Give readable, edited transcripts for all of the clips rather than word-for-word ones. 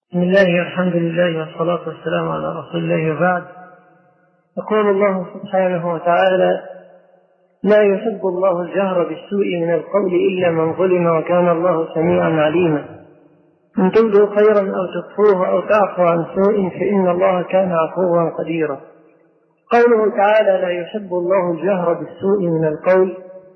بسم الله والحمد لله والصلاة والسلام على رسول الله وبعد. يقول الله سبحانه وتعالى: لا يحب الله الجهر بالسوء من القول إلا من ظلم وكان الله سميعا عليما. إن تبدوا خيرا أو تخفوه أو تعفوا عن سوء فإن الله كان عفوا قديرا. قوله تعالى: لا يحب الله الجهر بالسوء من القول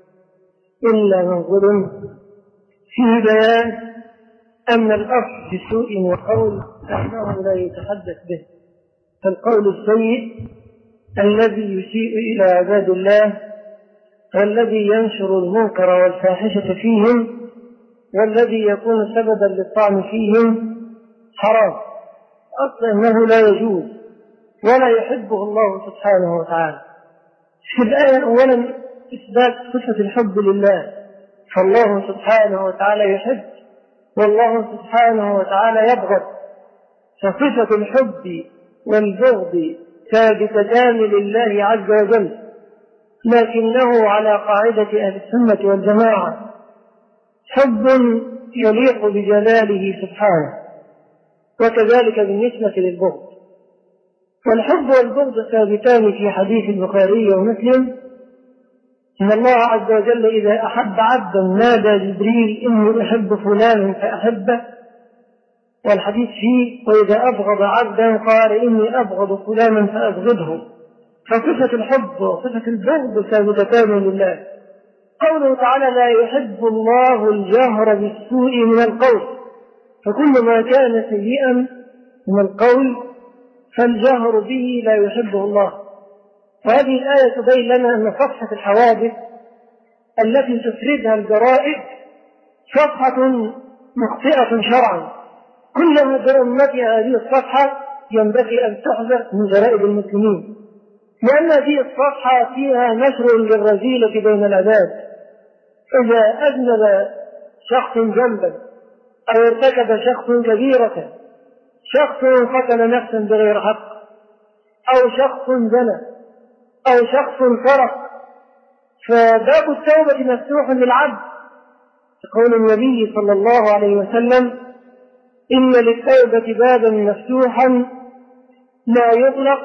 إلا من ظلم، فيه بيان أن الأصل في السوء من القول أنه لا يتحدث به، فالقول السيء الذي يسيء إلى عباد الله والذي ينشر المنكر والفاحشة فيهم والذي يكون سببا للطعن فيهم حرام، أصلا أنه لا يجوز ولا يحبه الله سبحانه وتعالى. في الآية أولا إثبات صفة الحب لله، فالله سبحانه وتعالى يحب والله سبحانه وتعالى يبغض، فصفة الحب والبغض ثابتتان لله عز وجل، لكنه على قاعدة أهل السنة والجماعة حب يليق بجلاله سبحانه، وكذلك بالنسبة للبغض. والحب والبغض ثابتان في حديث البخاري ومسلم: إن الله عز وجل إذا أحب عبدا نادى جبريل إني أحب فلانا فأحبه، والحديث فيه: وإذا أبغض عبدا قال إني أبغض فلانا فأبغضه. فصفة الحب وصفة البغض ثابتتان لله. قوله تعالى: لا يحب الله الجهر بالسوء من القول، فكل ما كان سيئا من القول فالجهر به لا يحبه الله. وهذه الآية تبين لنا أن صفحة الحوادث التي تفردها الجرائد صفحة مخطئة شرعا، كلما برمتها هذه الصفحة ينبغي أن تحذف من جرائد المسلمين، لأن هذه الصفحة فيها نشر للرذيلة بين العباد. إذا أذنب شخص ذنبا أو ارتكب شخص كبيرة، شخص قتل نفسا بغير حق، أو شخص زنى، أو شخص سرق، فباب التوبة مفتوح للعبد. يقول النبي صلى الله عليه وسلم: إن للتوبة بابا مفتوحا لا يغلق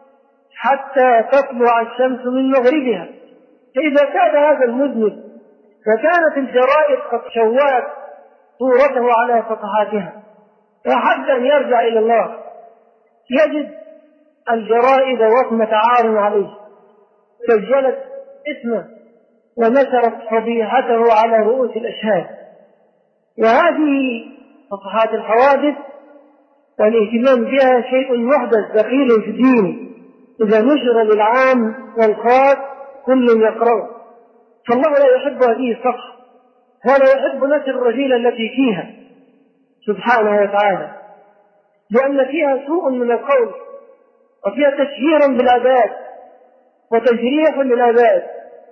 حتى تطلع الشمس من مغربها. فإذا كان هذا المذنب فكانت الجرائد قد شوهت صورته على صفحاتها، وحتى أن يرجع إلى الله يجد الجرائد وصمة عار عليه، سجلت اسمه ونشرت فضيحته على رؤوس الأشهاد. وهذه صفحات الحوادث والاهتمام بها شيء محدث دخيل في الدين، إذا نشر للعام والخاص كل يقرأه. فالله لا يحب هذه الصفحة ولا يحب نشر الرذيلة التي فيها سبحانه وتعالى، لأن فيها سوء من القول وفيها تشهير بالعباد وتجريح للعباد،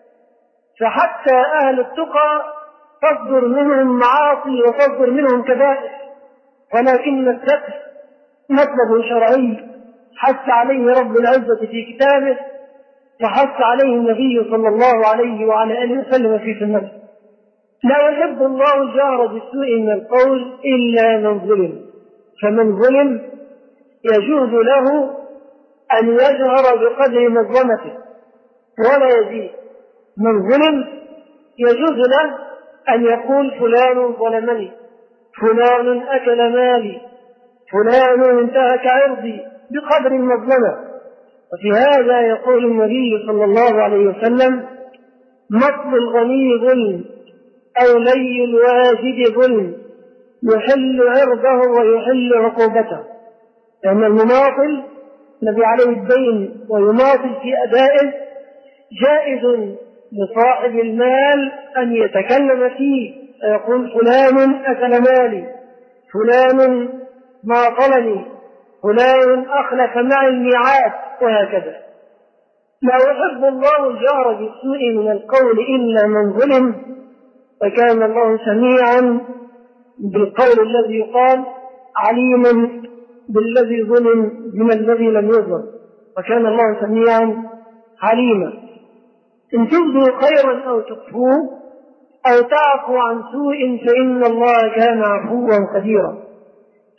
فحتى أهل التقى تصدر منهم معاصي وتصدر منهم كبائر، ولكن الستر مطلب شرعي حث عليه رب العزة في كتابه وحث عليه النبي صلى الله عليه وعلى آله وسلم في سنته. لا يحب الله الجهر بالسوء من القول إلا من ظلم، فمن ظلم يجوز له أن يجهر بقدر مظلمته ولا يزيد. من ظلم يجوز له أن يقول فلان ظلمني، فلان أكل مالي، فلان انتهك عرضي بقدر المظلمة. وفي هذا يقول النبي صلى الله عليه وسلم: مطل الغني ظلم أو لي الواجد ظلم، يحل عرضه ويحل عقوبته. لأن المماطل الذي عليه الدين ويماطل في أدائه جائز لصاحب المال أن يتكلم فيه ويقول فلان أكل مالي، فلان ماطلني، فلان أخلف معي الميعاد، وهكذا. لا يحب الله الجهر بالسوء من القول إلا من ظلم، وكان الله سميعا بالقول الذي يقال، عليما بالذي ظلم من الذي لم يظلم، وكان الله سميعا عليما. إن تبدوا خيرا أو تخفوه أو تعفوا عن سوء فإن الله كان عفوا قديرا.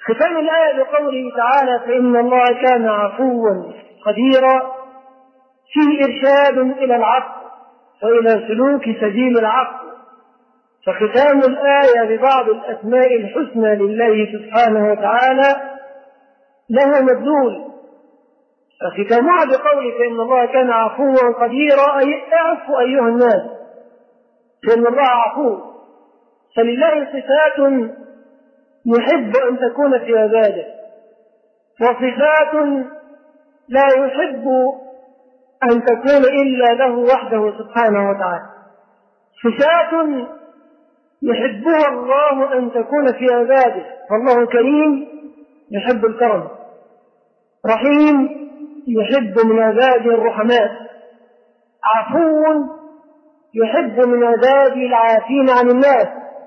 ختام الآية بقوله تعالى فإن الله كان عفوا قديرا فيه إرشاد إلى العفو وإلى سلوك سبيل العفو. فختام الآية ببعض الأسماء الحسنى لله سبحانه وتعالى له مدلول، فختامها بقوله فإن الله كان عفوا قديرا أي اعفوا أيها الناس فإن الله عفو. فلله صفات يحب أن تكون في عباده وصفات لا يحب أن تكون إلا له وحده سبحانه وتعالى. صفات يحبها الله أن تكون في عباده، فالله كريم يحب الكرم، رحيم يحب من عباده الرحماء، عفو يحب من عباده العافين عن الناس،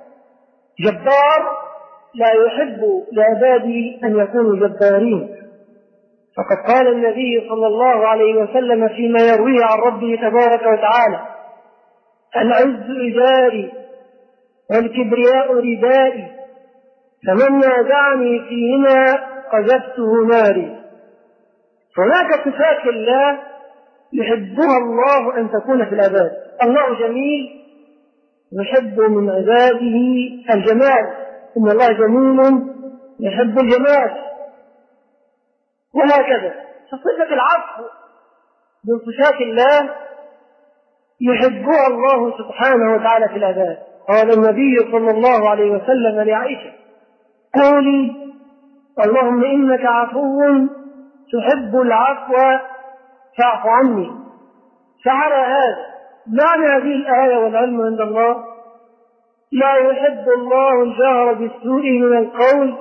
جبار لا يحب لعباده أن يكونوا جبارين. فقد قال النبي صلى الله عليه وسلم فيما يرويه عن ربه تبارك وتعالى العز إزاري والكبرياء ردائي فمن نازعني فيهما قذفته ناري. هناك صفات الله يحبها الله أن تكون في العباد. الله جميل يحب من عباده الجمال، إن الله جميل يحب الجمال، وهكذا. فصفة العفو من صفات الله يحبها الله سبحانه وتعالى في العباد. قال النبي صلى الله عليه وسلم لعائشة قولي اللهم إنك عفو تحب العفو فاعف عني. فعلى هذا معنى هذه الآية والعلم عند الله لا يحب الله الجهر بالسوء من القول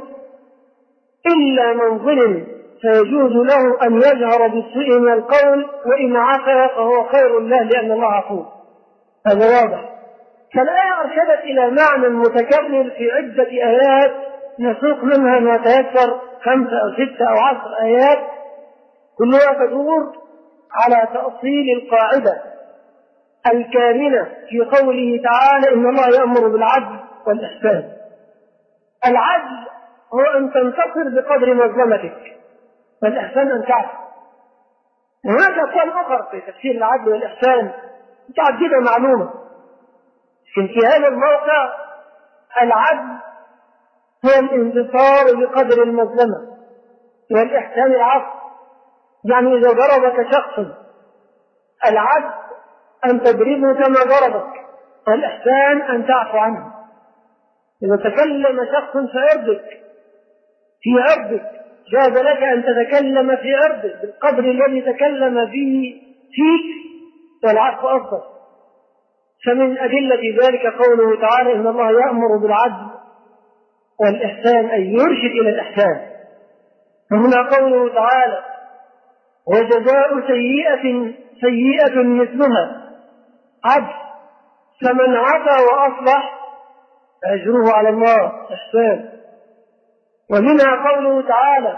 إلا من ظلم فيجوز له أن يجهر بالسوء من القول وإن عفا فهو خير له لأن الله عفو. هذا واضح. فالآية أرشدت إلى معنى متكرر في عدة آيات نسوق منها ما تيسر 5 أو 6 أو 10 آيات كلها تدور على تأصيل القاعدة الكامنة في قوله تعالى إن الله يأمر بالعدل والإحسان. العدل هو أن تنتصر بقدر مظلمتك، والإحسان أن تعفو. هناك أقوال أخرى في تفسير العدل والإحسان متعددة معلومة، لكن في هذا الموقع العدل هو الانتصار بقدر المظلمة، والإحسان العفو. يعني إذا ضربك شخص العدل أن تضربه كما ضربك، والإحسان أن تعفو عنه. إذا تكلم شخص في عرضك جاز لك أن تتكلم في عرضك بالقدر الذي تكلم به فيك، والعفو أفضل. فمن أدلة ذلك قوله تعالى إن الله يأمر بالعدل والإحسان أي يرشد إلى الإحسان. وهنا قوله تعالى وجزاء سيئة مثلها عدل فمن عفا وأصلح أجره على الله إحسان. ومنها قوله تعالى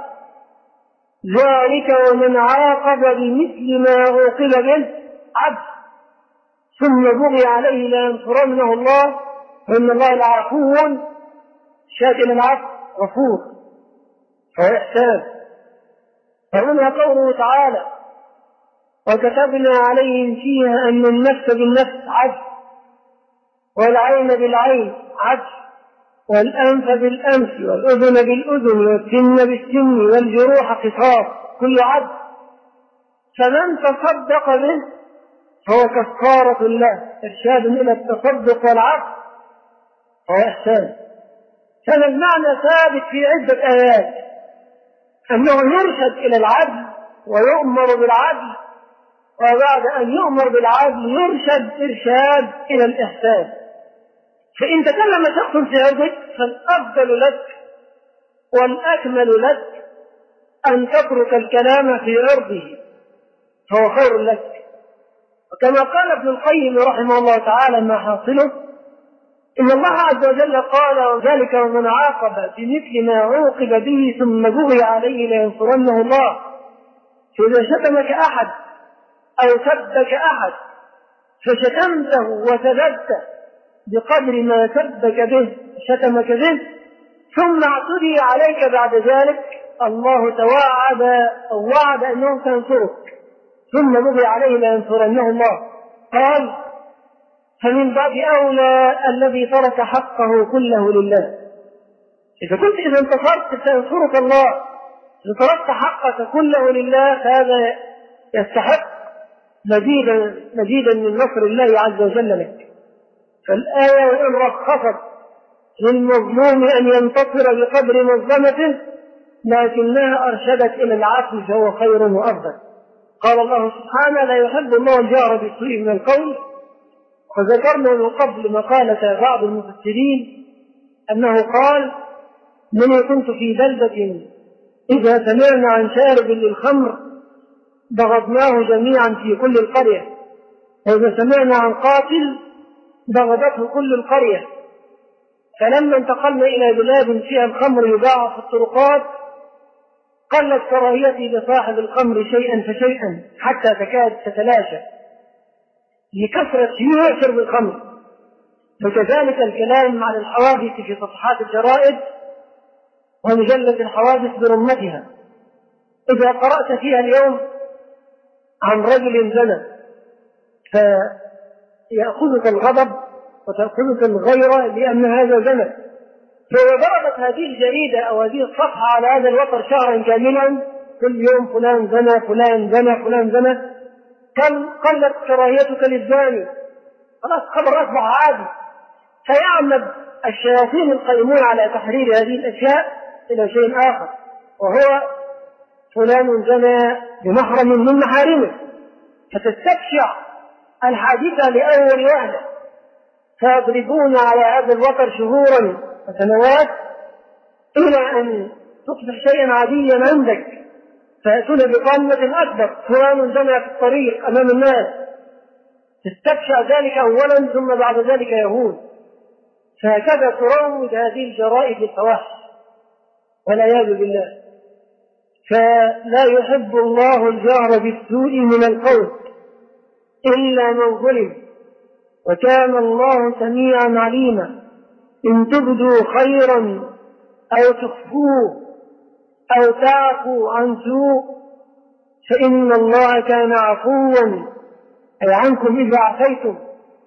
ذلك ومن عاقب بمثل ما عوقب به عدل ثم بغي عليه لينصرنه الله وإن الله لعفو شاكر العفو غفور فهو إحسان. ومنها قوله تعالى وكتبنا عليهم فيها أن النفس بالنفس عدل والعين بالعين عدل والأنف بالأنف والأذن بالأذن والسن بالسن والجروح قصاص كل عدل. فمن تصدق به فهو كفارة له إرشاد إلى التصدق والعفو فهو إحسان. هذا المعنى ثابت في عدة آيات أنه يرشد إلى العدل ويؤمر بالعدل، وبعد أن يؤمر بالعدل يرشد إرشاد إلى الإحسان. فإن تكلم شخص في عرضك فالأفضل لك والأكمل لك أن تترك الكلام في عرضه فهو خير لك. وكما قال ابن القيم رحمه الله تعالى ما حاصله إن الله عز وجل قال ذلك ومن عاقب بمثل ما عوقب به ثم بغي عليه لينصرنه الله. فإذا شتمك أحد أو سبك أحد فشتمته وسببته بقدر ما سبك به شتمك به ثم اعتدي عليك بعد ذلك، الله توعد أو وعد أنه سينصرك، ثم بغي عليه لينصرنه الله. قال: فمن باب أولى الذي ترك حقه كله لله. إذا انتصرت سينصرك الله، إذا تركت حقك كله لله فهذا يستحق مزيدا من نصر الله عز وجل لك. فالآية وإن رخصت للمظلوم أن ينتصر بقدر مظلمته لكنها أرشدت إلى العفو فهو خير وأفضل. قال الله سبحانه: لا يحب الله الجهر بالسوء من القول. وذكرنا من قبل مقالة بعض المفسرين أنه قال: من كنت في بلدة إذا سمعنا عن شارب للخمر بغضناه جميعا في كل القرية، وإذا سمعنا عن قاتل بغضته كل القرية. فلما انتقلنا إلى بلاد فيها الخمر يباع في الطرقات قلت كراهيتي لصاحب الخمر شيئا فشيئا حتى تكاد تتلاشى لكثرة شيوع شرب الخمر. فكذلك الكلام عن الحوادث في صفحات الجرائد ومجلة الحوادث برمتها، إذا قرأت فيها اليوم عن رجل زنى فيأخذك الغضب وتأخذك الغيرة لأن هذا زنى. فإذا ضربت هذه الجريدة أو هذه الصفحة على هذا الوتر شهرا كاملا كل يوم فلان زنى فلان زنى فلان زنى، كم قلت كراهيتك للزاني، خلاص خبر أصبح عادي. فيعمد الشياطين القائمون على تحرير هذه الأشياء إلى شيء آخر، وهو فلان زنى بمحرم من محارمه، فتستبشع الحادثة لأول وهلة، فيضربون على هذا الوتر شهورا وسنوات إلى أن تصبح شيئا عاديا عندك، فيأتون بقامة أكبر: فلان زنى في الطريق أمام الناس. تستبشع ذلك أولا ثم بعد ذلك يهون. فهكذا تروج هذه الجرائد للفواحش والعياذ بالله. فلا يحب الله الجهر بالسوء من القول إلا من ظلم، وكان الله سميعا عليما. إن تبدوا خيرا أو تخفوه أو تعفوا عن سوء فإن الله كان عفوا أي عنكم إذا عفيتم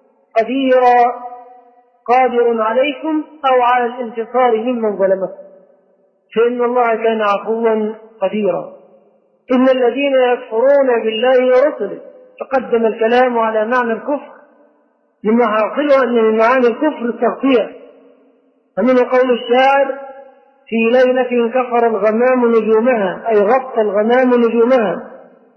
قادر عليكم أو على الانتصار ممن ظلمكم، فإن الله كان عفوا قديرا. إن الذين يكفرون بالله ورسله، تقدم الكلام على معنى الكفر لما حاصله أن من معاني الكفر التغطية. فمن قول الشاعر: في ليلة كفر الغمام نجومها، أي غطى الغمام نجومها.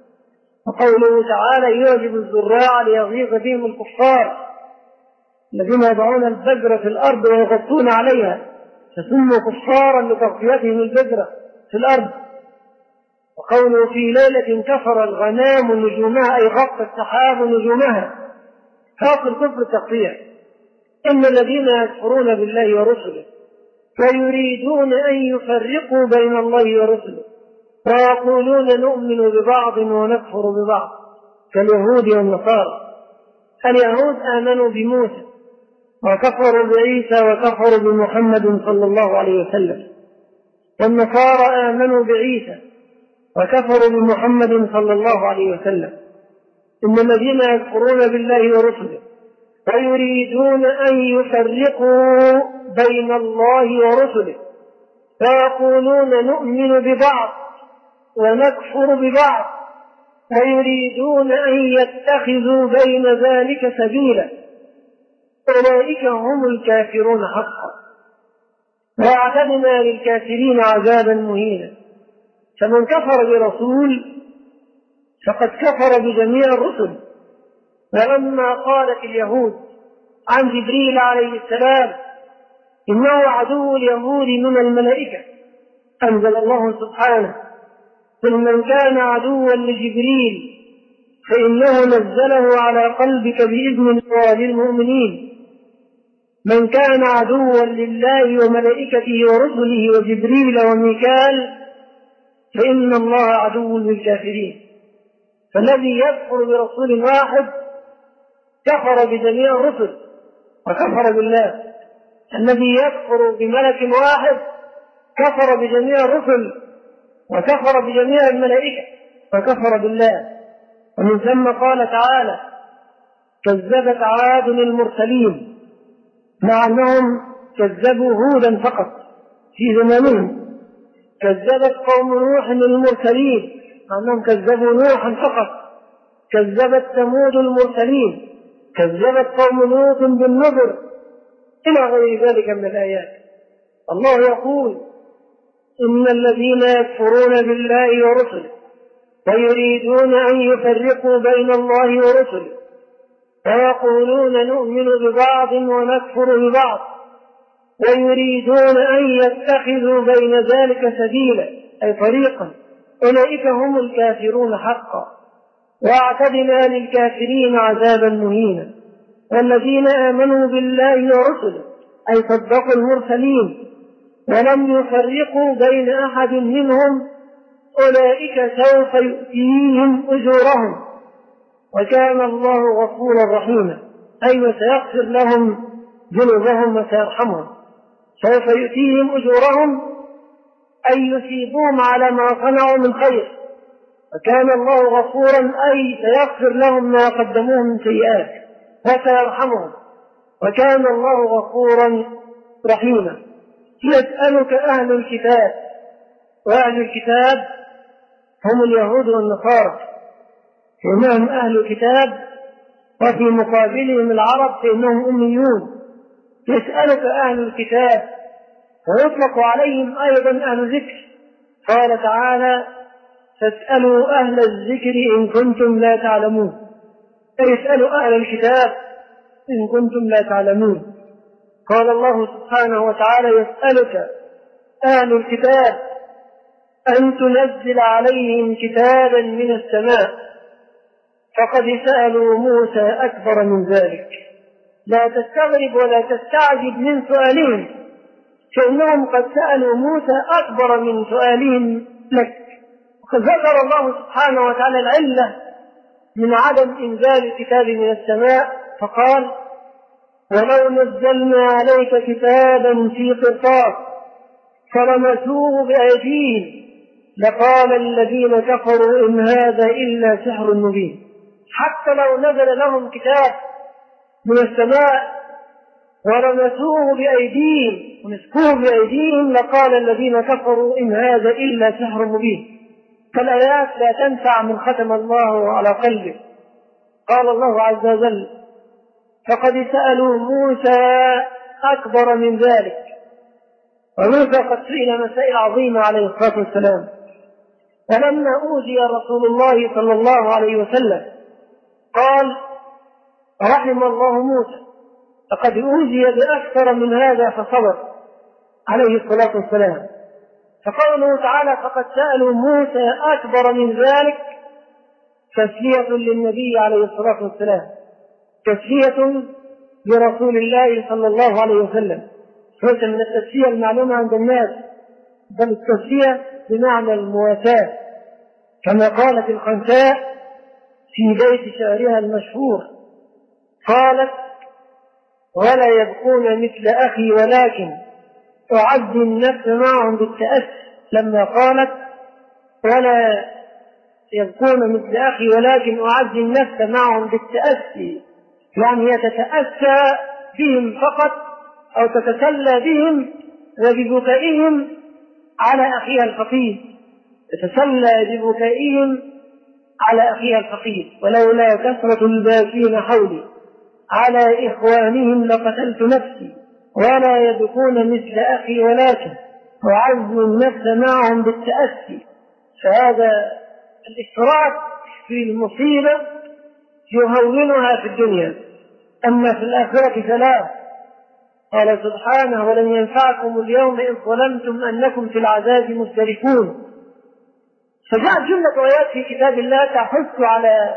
وقوله تعالى: يعجب الزراع ليغيظ بهم الكفار الذين يضعون البذر في الأرض ويغطون عليها، فسموا كفارا لتغطيتهم البذرة في الأرض. وقوله: في ليلة كفر الغمام نجومها، أي غطى السحاب نجومها. خاص الكفر التغطية. إن الذين يكفرون بالله ورسله فيريدون أن يفرقوا بين الله ورسله ويقولون نؤمن ببعض ونكفر ببعض، كاليهود والنصارى. اليهود آمنوا بموسى وكفروا بعيسى وكفروا بمحمد صلى الله عليه وسلم، والنصارى آمنوا بعيسى وكفروا بمحمد صلى الله عليه وسلم. إن الذين يكفرون بالله ورسله ويريدون أن يفرقوا بين الله ورسله فيقولون نؤمن ببعض ونكفر ببعض ويريدون أن يتخذوا بين ذلك سبيلا، أولئك هم الكافرون حقا، وأعتدنا للكافرين عذابا مهينا. فمن كفر برسول فقد كفر بجميع الرسل. ولما قالت اليهود عن جبريل عليه السلام إنه عدو اليهود من الملائكة، أنزل الله سبحانه: قل من كان عدوا لجبريل فإنه نزله على قلبك بإذن الله للمؤمنين. من كان عدوا لله وملائكته ورسله وجبريل وميكال فإن الله عدو للكافرين. فالذي يكفر برسول واحد كفر بجميع الرسل وكفر بالله، الذي يكفر بملك واحد كفر بجميع الرسل وكفر بجميع الملائكة وكفر بالله. ومن ثم قال تعالى: كذبت عاد المرسلين، مع أنهم كذبوا هودا فقط في زمانهم. كذبت قوم نوح المرسلين، مع أنهم كذبوا نوحا فقط. كذبت ثمود المرسلين. كذبت قوم لوط بالنذر، إلى غير ذلك من الآيات. الله يقول: إن الذين يكفرون بالله ورسله ويريدون أن يفرقوا بين الله ورسله ويقولون نؤمن ببعض ونكفر ببعض ويريدون أن يتخذوا بين ذلك سبيلا، أي طريقا، أولئك هم الكافرون حقا، واعتدنا للكافرين عذابا مهينا. والذين آمنوا بالله ورسله، أي صدقوا المرسلين ولم يفرقوا بين أحد منهم، أولئك سوف يؤتيهم أجورهم وكان الله غفورا رحيما، أي سيغفر لهم ذنوبهم وسيرحمهم. سوف يؤتيهم أجورهم أي يثيبهم على ما صنعوا من خير، وكان الله غفورا أي سيغفر لهم ما قدموه من سيئات وسيرحمهم، وكان الله غفورا رحيما. يسألك أهل الكتاب، وأهل الكتاب هم اليهود والنصارى، فإنهم أهل الكتاب، وفي مقابلهم العرب فإنهم أميون. يسألك أهل الكتاب، ويطلق عليهم أيضا أهل ذكر. قال تعالى: فاسألوا أهل الذكر إن كنتم لا تعلمون، فاسألوا أهل الكتاب إن كنتم لا تعلمون. قال الله سبحانه وتعالى: يسألك أهل الكتاب أن تنزل عليهم كتابا من السماء، فقد سألوا موسى أكبر من ذلك. لا تستغرب ولا تستعجب من سؤالهم، فإنهم قد سألوا موسى أكبر من سؤالهم لك. وقد ذكر الله سبحانه وتعالى العلة من عدم إنزال الكتاب من السماء، فقال: ولو نزلنا عليك كتابا في قرطاس فلمسوه بأيديهم لقال الذين كفروا إن هذا إلا سحر مبين. حتى لو نزل لهم كتاب من السماء ولمسوه بأيديهم ومسكوه بأيديهم لقال الذين كفروا إن هذا إلا سحر مبين. فالآيات لا تنفع من ختم الله على قلبه. قال الله عز وجل: فقد سألوا موسى أكبر من ذلك. وموسى قد سئل مسائل عظيمة عليه الصلاة والسلام. فلما أوذي رسول الله صلى الله عليه وسلم قال: رحم الله موسى، لقد أوذي بأكثر من هذا فصبر، عليه الصلاة والسلام. فقوله تعالى: فقد سألوا موسى أكبر من ذلك، تسلية للنبي عليه الصلاة والسلام، تسلية لرسول الله صلى الله عليه وسلم، ليس من التسلية المعلومة عند الناس، بل التسلية بمعنى المواساة، كما قالت الخنساء في بيت شعرها المشهور، قالت: ولا يبقون مثل أخي ولكن أعزي النفس معهم بالتأسي. لما قالت ولا يبقون مثل أخي ولكن أعزي النفس معهم بالتأسي، يعني هي تتأسى بهم فقط أو تتسلى بهم وببكائهم على أخيها الفقيد، تتسلى ببكائهم على أخيها الفقيد. ولولا كثرة الباكين حولي على إخوانهم لقتلت نفسي، ولا يبكون مثل أخي ولكن أعز النفس معهم بالتأسي. فهذا الاشتراك في المصيبة يهونها في الدنيا، أما في الآخرة فلا. قال سبحانه: ولن ينفعكم اليوم إن ظلمتم أنكم في العذاب مشتركون. فجاءت جملة آيات في كتاب الله تحث على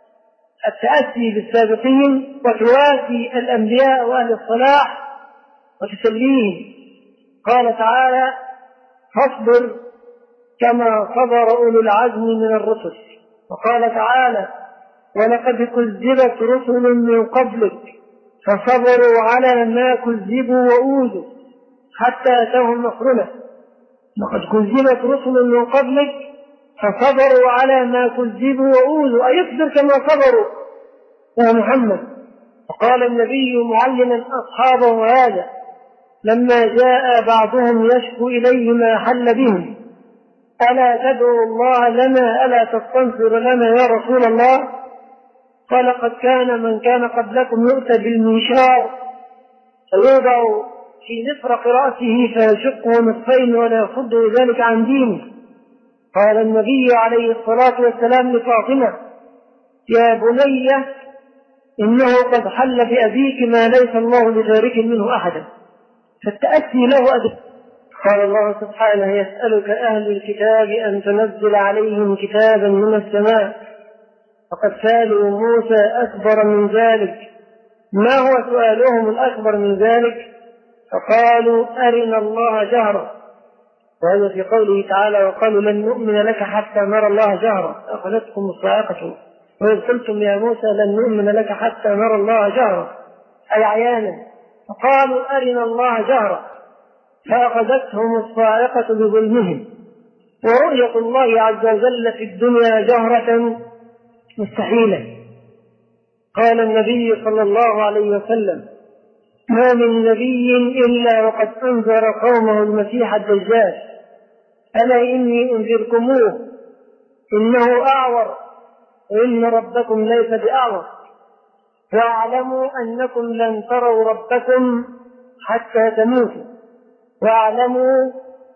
التأسي بالسابقين وتواسي الأنبياء وأهل الصلاح وتسليهم. قال تعالى: فاصبر كما صبر أولو العزم من الرسل. وقال تعالى: ولقد كذبت رسل من قبلك فصبروا على ما كذبوا وأوذوا حتى أتاهم نصرنا لقد كذبت رسل من قبلك فصبروا على ما كذبوا وأوذوا، أي اصبر كما صبروا يا محمد. وقال النبي معلما أصحابه هذا لما جاء بعضهم يشكو إليه ما حل بهم: ألا تدعو الله لنا، ألا تستنصر لنا يا رسول الله؟ قال: قد كان من كان قبلكم يؤتى بالمنشار فيوضع في مفرق رأسه فيشقه نصفين ولا يصده ذلك عن دينه. قال النبي عليه الصلاة والسلام لفاطمة: يا بني إنه قد حل بأبيك ما ليس الله بتارك منه أحدا، فالتأسي له أدب. قال الله سبحانه: يسألك أهل الكتاب أن تنزل عليهم كتابا من السماء، فقد سألوا موسى أكبر من ذلك. ما هو سؤالهم الأكبر من ذلك؟ فقالوا: أرنا الله جهرا. وهذا في قوله تعالى: وقالوا لن نؤمن لك حتى نرى الله جهرا أخذتكم الصاعقة وإذ قلتم يا موسى لن نؤمن لك حتى نرى الله جهرا، أي عيانا. فقالوا: أرنا الله جهرا فأخذتهم الصاعقة بظلمهم. ورؤية الله عز وجل في الدنيا جهرة مستحيلة. قال النبي صلى الله عليه وسلم: ما من نبي إلا وقد أنذر قومه المسيح الدجال، ألا إني أنذركموه إنه أعور وإن ربكم ليس بأعور، واعلموا أنكم لن تروا ربكم حتى تموتوا، واعلموا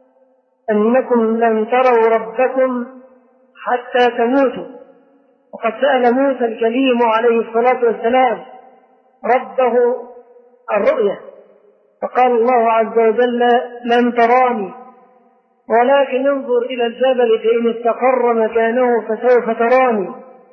أنكم لن تروا ربكم حتى تموتوا. وقد سأل موسى الكليم عليه الصلاة والسلام ربه الرؤية، فقال الله عز وجل: لن تراني ولكن انظر إلى الجبل فإن استقر مكانه فسوف تراني.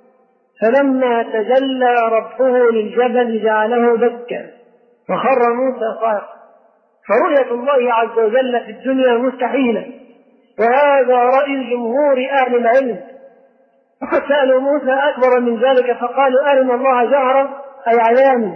فلما تجلى ربه للجبل جعله دكا وخر موسى صاعقا. فرؤية الله عز وجل في الدنيا مستحيلة، وهذا رأي جمهور أهل العلم. وقد سألوا موسى أكبر من ذلك فقالوا: أرنا الله جهرا، أي عيانا،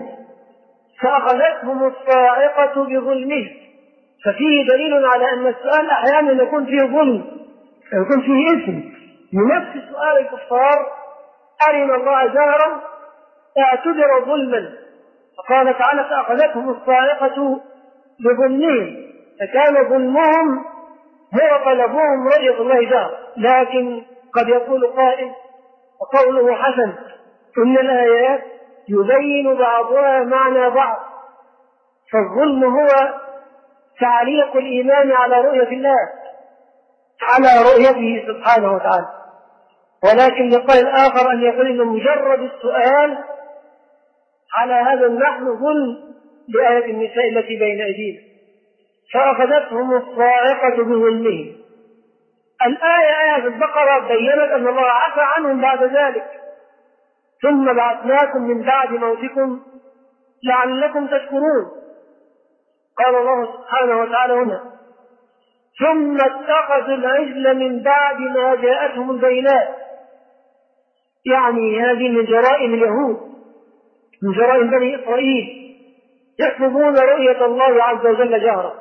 فأخذتهم الصاعقة بظلمه. ففيه دليل على أن السؤال أحيانا يكون فيه ظلم، يكون فيه إثم. من نفس سؤال الكفار: أرنا الله جهرا، اعتبر ظلما. فقال تعالى: فأخذتهم الصاعقة بظلمهم، فكان ظلمهم هو طلبهم رؤية الله جهرا. لكن قد يقول قائل وقوله حسن: إن الآيات يبين بعضها معنى بعض، فالظلم هو تعليق الإيمان على رؤية الله، على رؤيته سبحانه وتعالى. ولكن لقائل آخر أن يقول إن مجرد السؤال على هذا النحو ظلم بآية النساء التي بين أيدينا. فأخذتهم الصاعقة بظلمهم. الآية آية البقرة بيّنت أن الله عفى عنهم بعد ذلك: ثم بعثناكم من بعد موتكم لعلكم تشكرون. قال الله سبحانه وتعالى هنا: ثم اتخذوا العجل من بعد ما جاءتهم البينات. يعني هذه من جرائم اليهود، من جرائم بني إسرائيل، يطلبون رؤية الله عز وجل جهرا،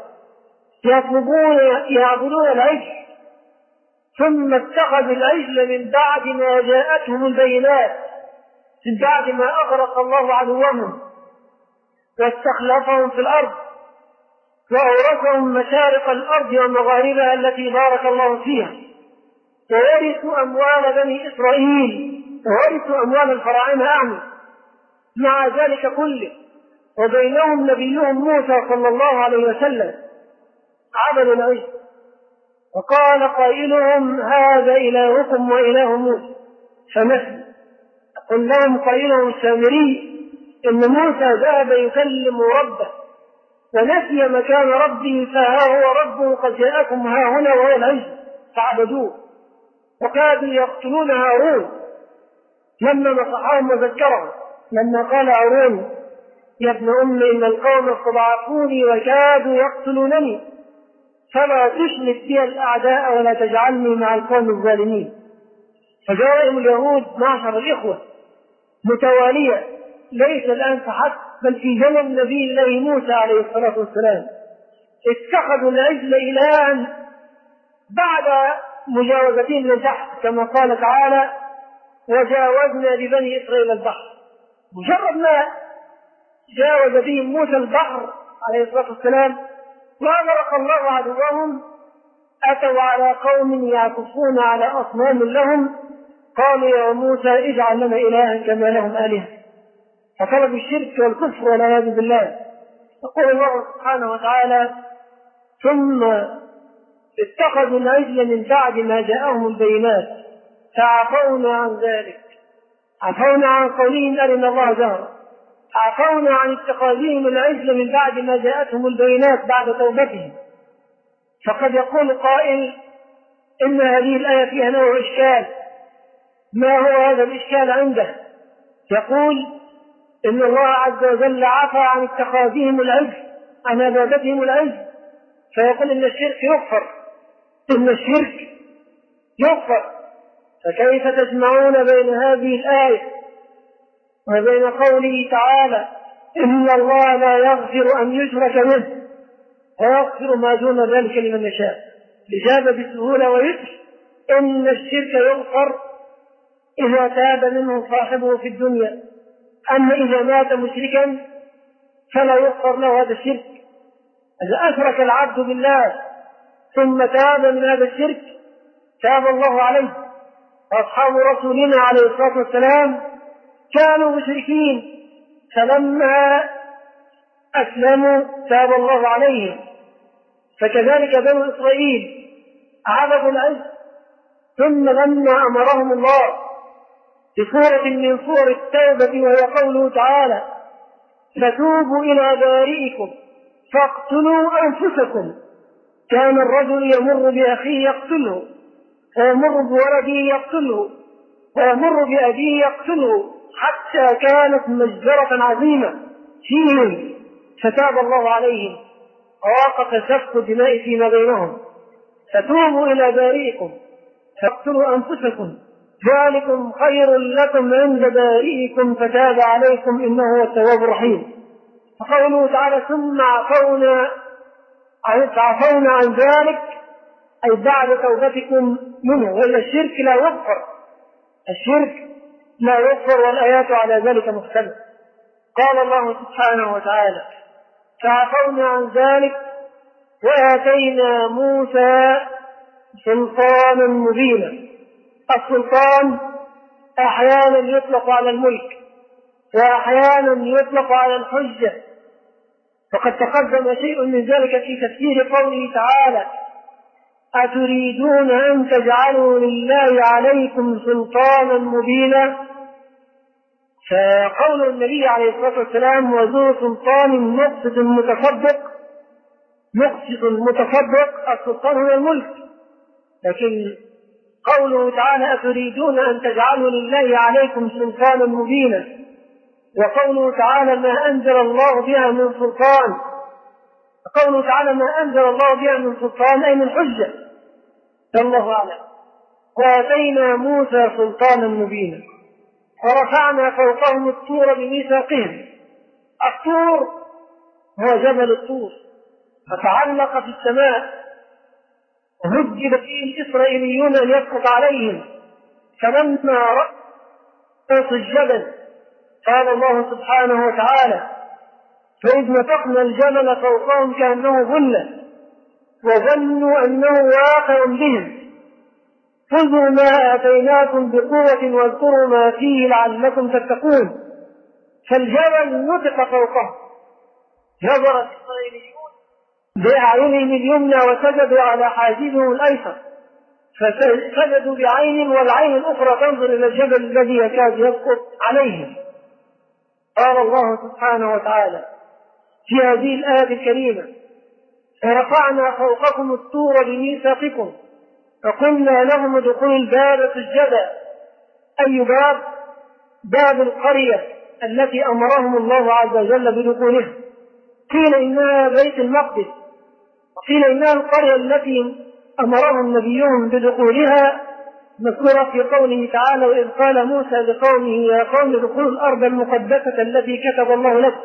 يعبدون العجل. ثم اتخذوا العجل من بعد ما جاءتهم البينات، من بعد ما أغرق الله عدوهم واستخلفهم في الأرض وأورثهم مشارق الأرض ومغاربها التي بارك الله فيها، وورثوا أموال بني إسرائيل، وورثوا أموال الفراعنة أعني. مع ذلك كله وبينهم نبيهم موسى صلى الله عليه وسلم عبدوا العجل. وقال قائلهم: هذا إلهكم وإله موسى فنسي. قل لهم قائلهم السامري إن موسى ذهب يكلم ربه ونسي مكان ربه، فها هو ربه قد جاءكم ها هنا وهو العجل فعبدوه. وكادوا يقتلون هارون لما نصحهم وذكرهم، لما قال هارون: يا ابن أم إن القوم استضعفوني وكادوا يقتلونني فلا تشمت بي الأعداء ولا تجعلني مع القوم الظالمين. فجرائم اليهود معشر الإخوة متوالية، ليس الآن فحسب، بل في زمن نبي الله موسى عليه الصلاة والسلام اتخذوا العجل إلها بعد مجاوزتهم للبحر، كما قال تعالى: وجاوزنا ببني إسرائيل البحر. مجرد ما جاوز بهم موسى البحر عليه الصلاة والسلام وأغرق الله عدوهم، أتوا على قوم يعكفون على أصنام لهم، قالوا: يا موسى اجعل لنا إلها كما لهم آلهة. فطلبوا الشرك والكفر والعياذ بالله. يقول الله سبحانه وتعالى: ثم اتخذوا العجل من بعد ما جاءهم البينات فعفونا عن ذلك. عفونا عن قولهم أرنا الله جهرا، عفونا عن اتخاذهم العجل من بعد ما جاءتهم البينات بعد توبتهم. فقد يقول قائل: إن هذه الآية فيها نوع إشكال. ما هو هذا الإشكال عنده؟ يقول: إن الله عز وجل عفى عن اتخاذهم العجل، عن عبادتهم العجل، فيقول إن الشرك يغفر، إن الشرك يغفر. فكيف تجمعون بين هذه الآية وبين قوله تعالى: إن الله لا يغفر أن يشرك به ويغفر ما دون ذلك لمن يشاء؟ الإجابة بسهولة ويسر: إن الشرك يغفر إذا تاب منه صاحبه في الدنيا، أما إذا مات مشركا فلا يغفر له هذا الشرك. إذا أشرك العبد بالله ثم تاب من هذا الشرك تاب الله عليه. أصحاب رسولنا عليه الصلاة والسلام كانوا مشركين، فلما أسلموا تاب الله عليهم. فكذلك بنو إسرائيل عبدوا العجل، ثم لما أمرهم الله بصورة من صور التوبة وهي قوله تعالى: فتوبوا إلى بارئكم فاقتلوا أنفسكم. كان الرجل يمر بأخيه يقتله، ويمر بولده يقتله، ويمر بأبيه يقتله، حتى كانت مجزرة عظيمة فيهم، فتاب الله عليهم ووقف سفك الدماء فيما بينهم. فتوبوا إلى بارئكم فاقتلوا أنفسكم ذلكم خير لكم عند بارئكم فتاب عليكم إنه هو التواب الرحيم. فقوله تعالى: ثم عفونا عن ذلك، أي بعد توبتكم منه. وإلا الشرك لا يغفر، الشرك لا يغفر، والآيات على ذلك مختلفة. قال الله سبحانه وتعالى: فعفونا عن ذلك وآتينا موسى سلطانا مبينا. السلطان أحيانا يطلق على الملك، وأحيانا يطلق على الحجة، وقد تقدم شيء من ذلك في تفسير قوله تعالى: أتريدون أن تجعلوا لله عليكم سلطانا مبينا. فقول النبي عليه الصلاة والسلام: وذو سلطان مقسط متصدق. مقسط متصدق، السلطان هو الملك. لكن قوله تعالى: أتريدون أن تجعلوا لله عليكم سلطانا مبينا، وقوله تعالى: ما أنزل الله بها من سلطان. قوله تعالى: ما أنزل الله بها من سلطان، أي من حجة، الله أعلم. وآتينا موسى سلطانا مبينا ورفعنا فوقهم الطور بميثاقهم. الطور هو جبل الطور، فتعلق في السماء، وهجب فيه الإسرائيليون أن يسقط عليهم. فلما رأوا الجبل قال الله سبحانه وتعالى: فإذ نفخنا الجبل فوقهم كأنه ظلة وظنوا أنه واقع بهم خذوا ما آتيناكم بقوة واذكروا ما فيه لعلكم تتقون. فالجبل نطق فوقه، نظر الإسرائيليون بأعينهم اليمنى وسجدوا على حاجزهم الأيسر، فسجدوا بعين والعين الأخرى تنظر إلى الجبل الذي يكاد يسقط عليهم. قال الله سبحانه وتعالى في هذه الآية الكريمة: فرفعنا فوقكم الطور بميثاقكم فقلنا لهم ادخلوا الباب سجدا. أي باب؟ باب القرية التي أمرهم الله عز وجل بدخولها. قيل إنها بيت المقدس، وقيل إنها القرية التي أمرهم نبيهم بدخولها، مذكورة في قوله تعالى: وإذ قال موسى لقومه يا قوم ادخلوا الأرض المقدسة التي كتب الله لكم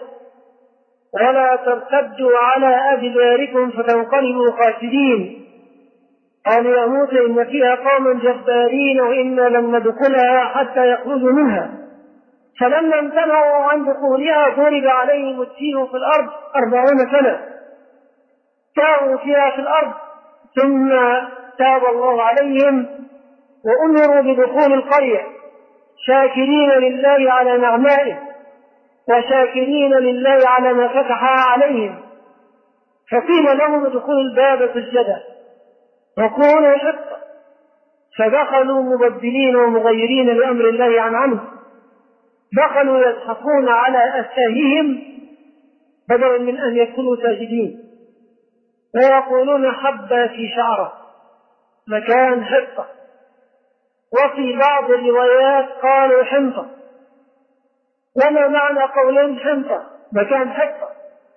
ولا ترتدوا على أدباركم فتنقلبوا خاسرين. قالوا يا موسى إن فيها قوما جبارين وإنا لم ندخلها حتى يخرجوا منها، فلما امتنعوا عن دخولها ضرب عليهم التيه في الأرض 40 سنة ساروا فيها في الأرض، ثم تاب الله عليهم وأمروا بدخول القرية شاكرين لله على نعمائه وشاكرين لله على ما فتحها عليهم، فقيل لهم ادخلوا الباب سجدا وكونوا حقا، فدخلوا مبدلين ومغيرين لأمر الله عن عنه، دخلوا يضحكون على أفواههم بدلا من أن يكونوا ساجدين، ويقولون حبة في شعره مكان حقة، وفي بعض الروايات قالوا حنطة. وما معنى قولهم حنطة مكان حقة؟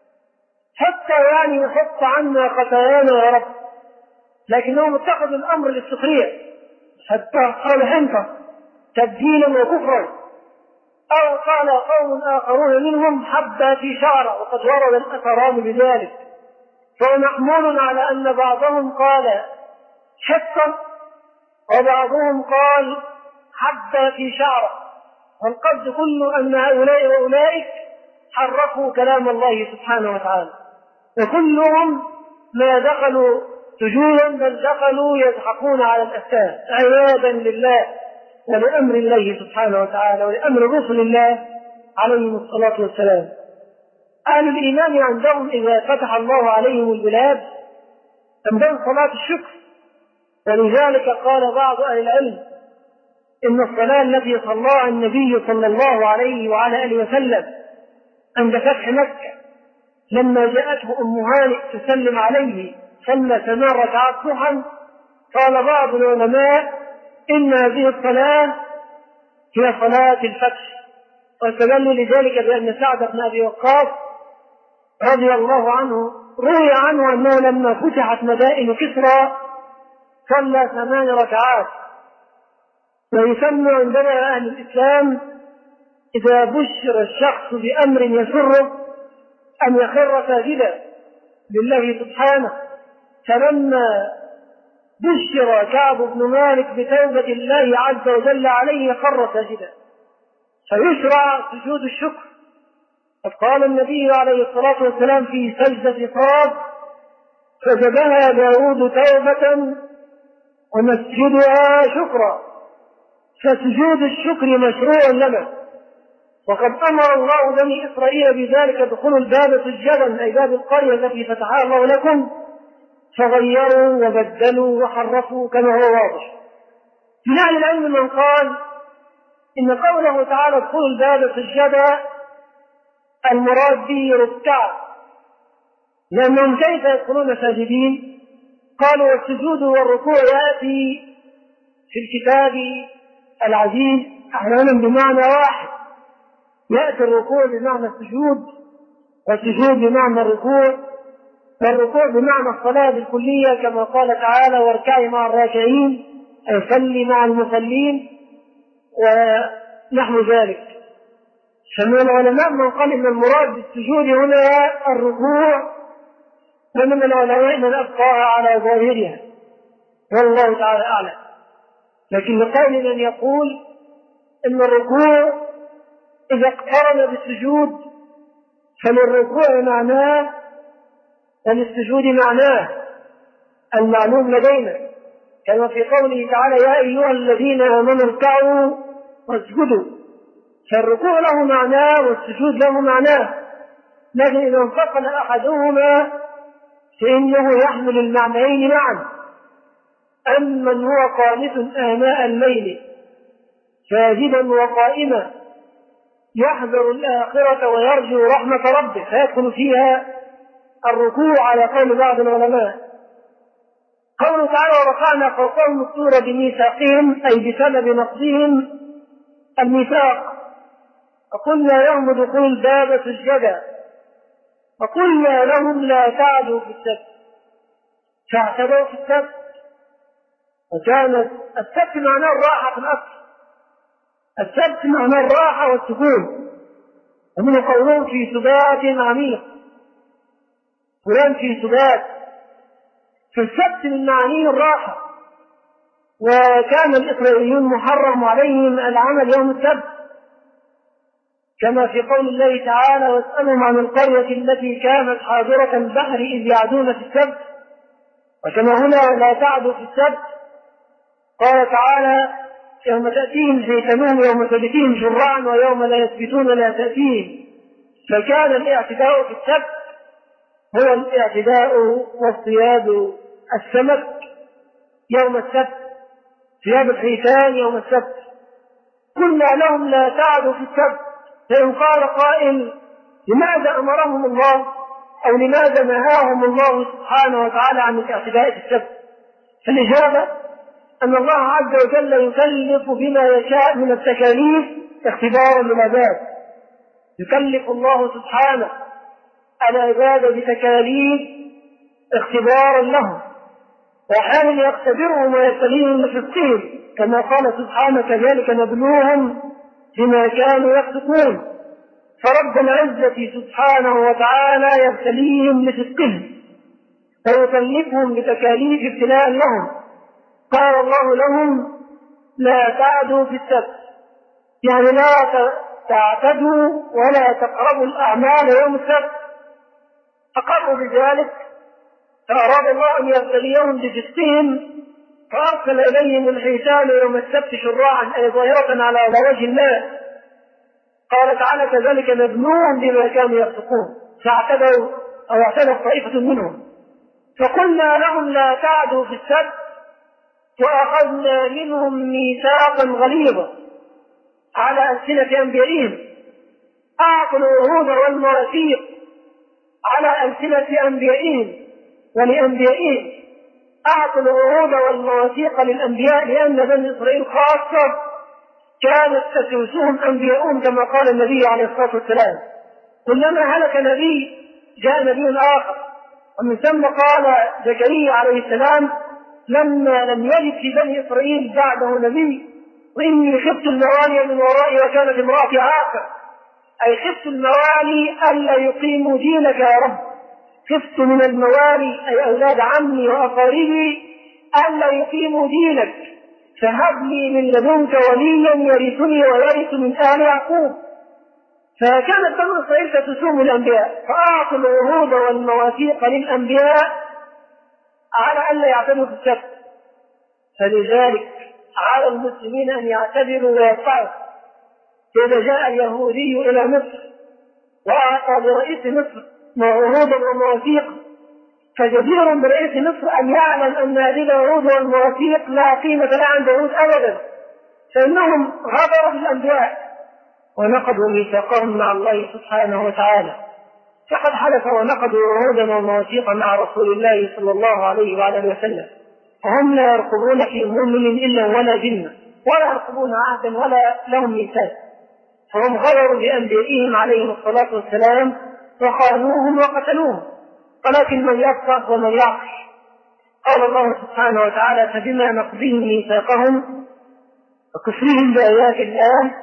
حتى يعني حط عنا خطايانا يا رب، لكنهم اتخذوا الأمر للسخرية حتى قال حنطة تبديلا وكفرا. أو قال قوم آخرون منهم حبة في شعره، وقد ورد الأثران بذلك، فهو محمول على أن بعضهم قال حقا وبعضهم قال حبة في شعره، والقصد كله أن هؤلاء وأولئك حرفوا كلام الله سبحانه وتعالى، وكلهم ما دخلوا سجودا بل دخلوا يضحكون على الأساس عياذا لله ولأمر الله سبحانه وتعالى ولأمر رسل الله عليهم الصلاة والسلام. أهل الإيمان عندهم إذا فتح الله عليهم البلاد عندهم صلاة الشكر، ولذلك قال بعض أهل العلم إن الصلاة التي صلاها النبي صلى الله عليه وعلى آله وسلم عند فتح مكة لما جاءته أم هانئ تسلم عليه صلى 8 ركعات ضحى، قال بعض العلماء إن هذه الصلاة هي صلاة الفتح، واستدلوا لذلك بأن سعد بن أبي وقاص رضي الله عنه روي عنه أنه لما فتحت مدائن كسرى صلى 8 ركعات. ويسمى عندنا أهل الإسلام إذا بشر الشخص بأمر يسره أن يخر ساجدا لله سبحانه، فلما بشر كعب بن مالك بتوبة الله عز وجل عليه خر ساجدا، فيشرع سجود الشكر. قد قال النبي عليه الصلاة والسلام في سجدة صاد سجدها داود توبة ومسجدها شكرا، فسجود الشكر مشروع لنا، وقد أمر الله بني إسرائيل بذلك ادخلوا الباب سجدا أي باب القرية التي فتحها الله لكم، فغيروا وبدلوا وحرفوا كما هو واضح. من أهل العلم من قال إن قوله تعالى ادخلوا الباب سجدا المراد به ركعا، لأنهم كيف يدخلون ساجدين؟ قالوا والسجود والركوع يأتي في الكتاب العزيز أحيانا بمعنى واحد، يأتي الركوع بمعنى السجود والسجود بمعنى الركوع، والركوع بمعنى الصلاة بالكلية كما قال تعالى واركعي مع الراكعين أي صلي مع المصلين ونحو ذلك. فمن العلماء من قال إن المراد بالسجود هنا الركوع، ومن العلماء من أبقاها على ظاهرها والله تعالى أعلم. لكن لقول من يقول إن الركوع إذا اقترن بالسجود فللركوع معناه وللسجود معناه المعلوم لدينا، كما في قوله تعالى يا أيها الذين آمنوا اركعوا واسجدوا، فالركوع له معناه والسجود له معناه، لكن إذا انفصل أحدهما فإنه يحمل المعنيين معا. أما من هو قانت آناء الليل ساجدا وقائما يحذر الآخرة ويرجو رحمة ربه فيدخل فيها الركوع على قول بعض العلماء. قوله تعالى ورفعنا فوقهم الطور بميثاقهم أي بسبب نقضهم الميثاق، وقلنا لهم ادخلوا الباب سجدا، وقلنا لهم لا تعدوا في السبت فاعتدوا في السبت، وكانت السبت معناه الراحة في الأصل، السبت معناه الراحة والسكون، ومن قولهم في سبات عميق، فلان في سبات فالسبت من معانيه الراحة، وكان الإسرائيليون محرم عليهم العمل يوم السبت، كما في قول الله تعالى: واسألهم عن القرية التي كانت حاضرة البحر إذ يعدون في السبت. وكما هنا لا تعدوا في السبت، قال تعالى: يوم تأتيهم زيتون يوم سبتهم شرعا ويوم لا يثبتون لا تأتيهم. فكان الاعتداء في السبت هو الاعتداء واصطياد السمك يوم السبت، صياد الحيتان يوم السبت. قلنا لهم لا تعدوا في السبت، فإن قال قائل: لماذا أمرهم الله أو لماذا نهاهم الله سبحانه وتعالى عن الاعتداء في السبت؟ فالإجابة أن الله عز وجل يكلف بما يشاء من التكاليف اختبارا للعباد. يكلف الله سبحانه العباد بتكاليف اختبارا لهم، وأحيانا يختبرهم ويبتليهم بصدقهم، كما قال سبحانه: كذلك نبلوهم بما كانوا يفسقون. فرب العزة سبحانه وتعالى يبتليهم بصدقهم فيكلفهم بتكاليف ابتلاء لهم. قال الله لهم: لا تعدوا في السبت، يعني لا تعتدوا ولا تقربوا الأعمال يوم السبت. أقروا بذلك، فأراد الله أن يبتليهم بصدقهم فأرسل إليهم الحيتان يوم السبت شراعا، أي ظاهرة على وجه الله. قال تعالى: كذلك نبلوهم بما كانوا يفسقون. فاعتدوا أو اعتدت طائفة منهم، فقلنا لهم لا تعدوا في السبت، وأخذنا منهم ميثاقا غليظا على ألسنة أنبيائهم. أعطوا العهود والمواثيق على ألسنة أنبيائهم ولأنبيائهم. أعطوا العهود والمواثيق للأنبياء لأن بني إسرائيل خاصة كانت تسوسهم أنبياؤهم، كما قال النبي عليه الصلاة والسلام: كلما هلك نبي جاء نبي آخر. ومن ثم قال زكريا عليه السلام لما لم يجد في بني إسرائيل بعده نبي: وإني خفت الموالي من ورائي وكانت امرأتي عاقر. أي خفت الموالي ألا يقيموا دينك يا رب، خفت من الموالي أي أولاد عمي وأقاربي ألا يقيموا دينك، فهب لي من لدنك وليا يرثني ويرث من آل يعقوب. فكانت بنو إسرائيل تسوم الأنبياء، فأعطوا العهود والمواثيق للأنبياء على ألا يعتدوا في السبت. فلذلك على المسلمين أن يعتبروا ويرفعوا. إذا جاء اليهودي إلى مصر وأعطى برئيس مصر عهودا ومواثيق، فجدير برئيس مصر أن يعلم أن هذه العهود والمواثيق لا قيمة لها عند اليهود أبدا، فإنهم غدروا بالأنبياء ونقضوا ميثاقهم مع الله سبحانه وتعالى. فقد حلف ونقضوا عهودا ومواثيق مع رسول الله صلى الله عليه وعلى اله وسلم، وهم لا يرقبون في مؤمن إلا ولا جنة، ولا يرقبون عهدا ولا لهم ميثاق. فهم غدروا بأنبيائهم عليهم الصلاة والسلام وخانوهم وقتلوهم. ولكن من يفقه ومن يعقل، قال الله سبحانه وتعالى: فبما نقضهم ميثاقهم وكفرهم بآيات الله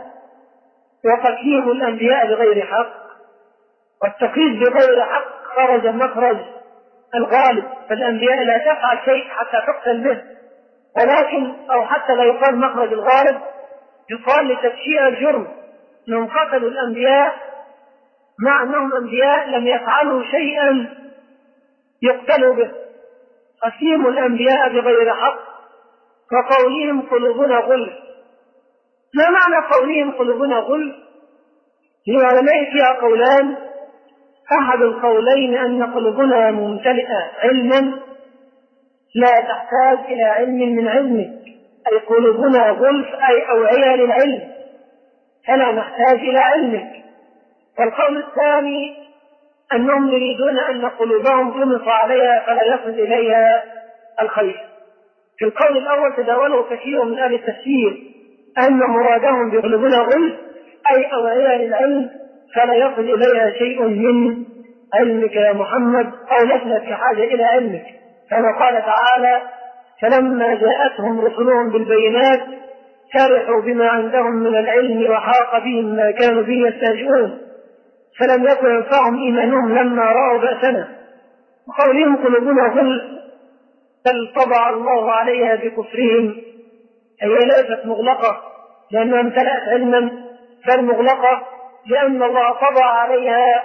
وقتلهم الأنبياء بغير حق. والتقييد بغير حق خرج مخرج الغالب، فالأنبياء لا تفعل شيء حتى تقتل به، ولكن أو حتى لا يقال مخرج الغالب، يقال لتفشيء الجرم، أنهم قتلوا الأنبياء مع أنهم أنبياء لم يفعلوا شيئا يقتلوا به. قتلوا الأنبياء بغير حق وقولهم قلوبنا غلف. ما معنى قولهم قلوبنا غلف؟ للعلماء فيها قولان. أحد القولين أن قلوبنا ممتلئة علما لا تحتاج إلى علم من علمك، أي قلوبنا غلف أي أوعية للعلم فلا نحتاج إلى علمك. والقول الثاني أنهم يريدون أن قلوبهم تمص عليها فلا يصل إليها الخير. في القول الأول تداوله كثير من أهل التفسير أن مرادهم بقلوبنا غلف أي أوعية للعلم فلا يصل إليها شيء من علمك يا محمد، أو لسنا في حاجة إلى علمك. كما قال تعالى: فلما جاءتهم رسلهم بالبينات فرحوا بما عندهم من العلم وحاق بهم ما كانوا به يستهزئون فلم يكن ينفعهم إيمانهم لما رأوا بأسنا. وقولهم قلوبنا غلف بل طبع الله عليها بكفرهم. هي ليست مغلقة لأنها امتلأت علما، بل مغلقة لأن الله طبع عليها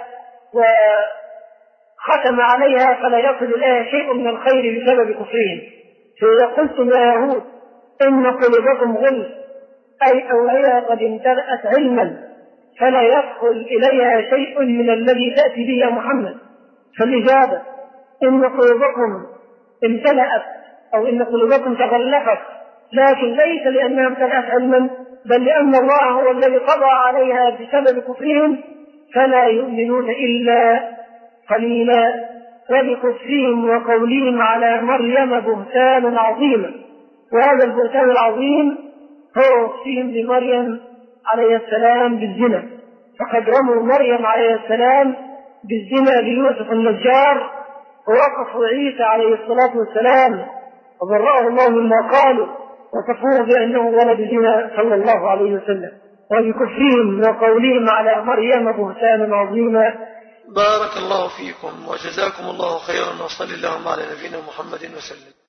وختم عليها فلا يصل إليها شيء من الخير بسبب كفرهم. فإذا قلتم يا يهود إن قلوبكم غلف، أي أو هي قد امتلأت علما فلا يدخل إليها شيء من الذي تأتي به يا محمد، فالإجابة إن قلوبكم امتلأت أو إن قلوبكم تغلفت، لكن ليس لأنها امتلأت علما، بل لأن الله هو الذي طبع عليها بسبب كفرهم فلا يؤمنون إلا قليلا. ولكفرهم وقولهم على مريم بهتان عظيما، وهذا البهتان العظيم هو وصفهم لمريم عليه السلام بالزنا، فقد رموا مريم عليه السلام بالزنا بيوسف النجار، ووقفوا عيسى عليه الصلاة والسلام وبرأه الله مما قالوا وصفوه بأنه ولد زنا صلى الله عليه وسلم. وبكفرهم وقولهم على مريم بهتانا عظيما. بارك الله فيكم وجزاكم الله خيرا، وصلى اللهم على نبينا محمد وسلم.